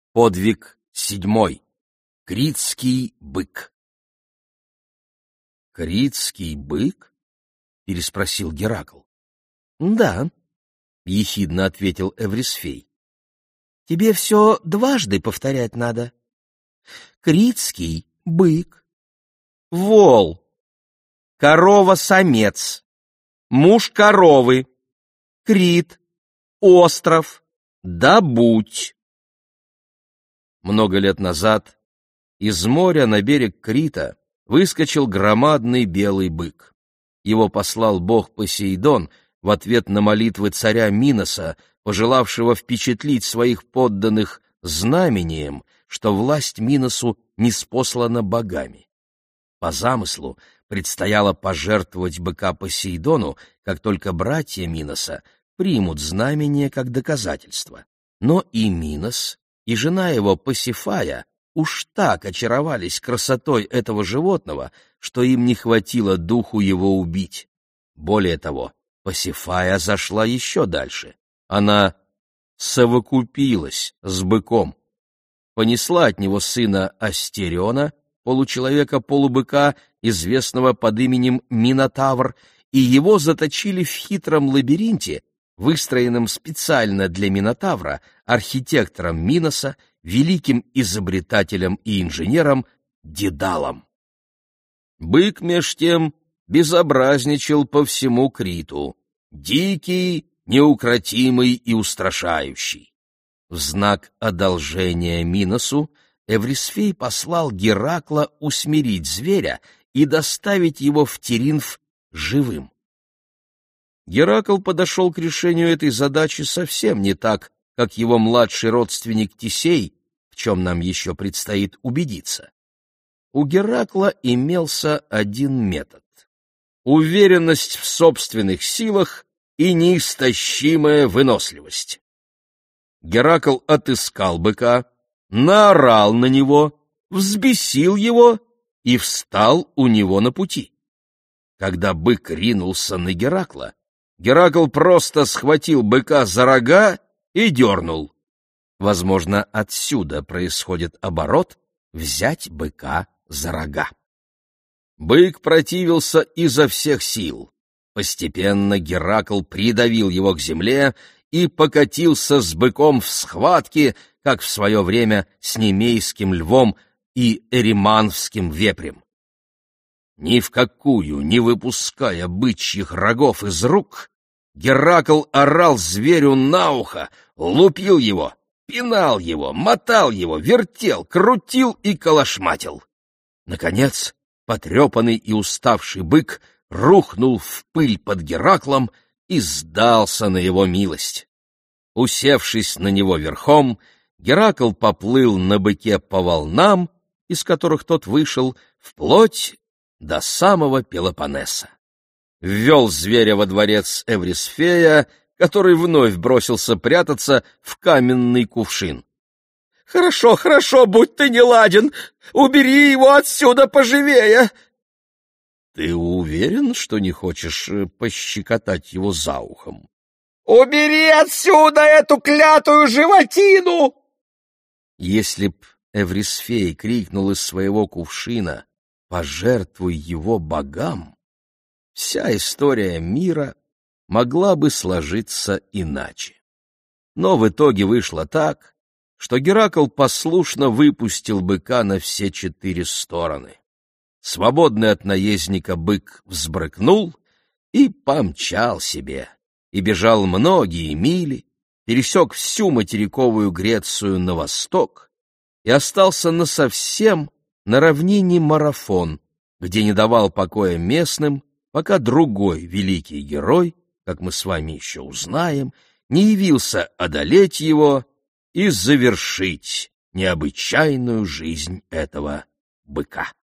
Подвиг 7. Критский бык. «Критский бык?» — переспросил Геракл. «Да», — ехидно ответил Эврисфей. «Тебе все дважды повторять надо. Критский бык, вол, корова-самец, муж коровы, Крит, остров, добудь». Много лет назад из моря на берег Крита выскочил громадный белый бык. Его послал бог Посейдон в ответ на молитвы царя Миноса, пожелавшего впечатлить своих подданных знамением, что власть Миносу ниспослана богами. По замыслу предстояло пожертвовать быка Посейдону, как только братья Миноса примут знамение как доказательство. Но и Минос, и жена его Пасифая уж так очаровались красотой этого животного, что им не хватило духу его убить. Более того, Пасифая зашла еще дальше. Она совокупилась с быком, понесла от него сына Астериона, получеловека-полубыка, известного под именем Минотавр, и его заточили в хитром лабиринте, выстроенном специально для Минотавра, архитектором Миноса, великим изобретателем и инженером Дедалом. Бык, меж тем, безобразничал по всему Криту, дикий, неукротимый и устрашающий. В знак одолжения Миносу Эврисфей послал Геракла усмирить зверя и доставить его в Теринф живым. Геракл подошел к решению этой задачи совсем не так, как его младший родственник Тесей, в чем нам еще предстоит убедиться. У Геракла имелся один метод — уверенность в собственных силах и неистощимая выносливость. Геракл отыскал быка, наорал на него, взбесил его и встал у него на пути. Когда бык ринулся на Геракла, Геракл просто схватил быка за рога и дернул. Возможно, отсюда происходит оборот «взять быка за рога». Бык противился изо всех сил. Постепенно Геракл придавил его к земле и покатился с быком в схватке, как в свое время с немейским львом и эриманским вепрем. Ни в какую не выпуская бычьих рогов из рук, Геракл орал зверю на ухо, лупил его, пинал его, мотал его, вертел, крутил и колошматил. Наконец, потрепанный и уставший бык рухнул в пыль под Гераклом и сдался на его милость. Усевшись на него верхом, Геракл поплыл на быке по волнам, из которых тот вышел, вплоть до самого Пелопоннеса. Ввел зверя во дворец Эврисфея, который вновь бросился прятаться в каменный кувшин. «Хорошо, хорошо, будь ты неладен! Убери его отсюда поживее!» «Ты уверен, что не хочешь пощекотать его за ухом?» «Убери отсюда эту клятую животину!» Если б Эврисфей крикнул из своего кувшина «Пожертвуй его богам», вся история мира могла бы сложиться иначе. Но в итоге вышло так, что Геракл послушно выпустил быка на все 4 стороны. Свободный от наездника бык взбрыкнул и помчал себе, и бежал многие мили, пересек всю материковую Грецию на восток и остался насовсем на равнине Марафон, где не давал покоя местным, пока другой великий герой, как мы с вами еще узнаем, не явился одолеть его и завершить необычайную жизнь этого быка.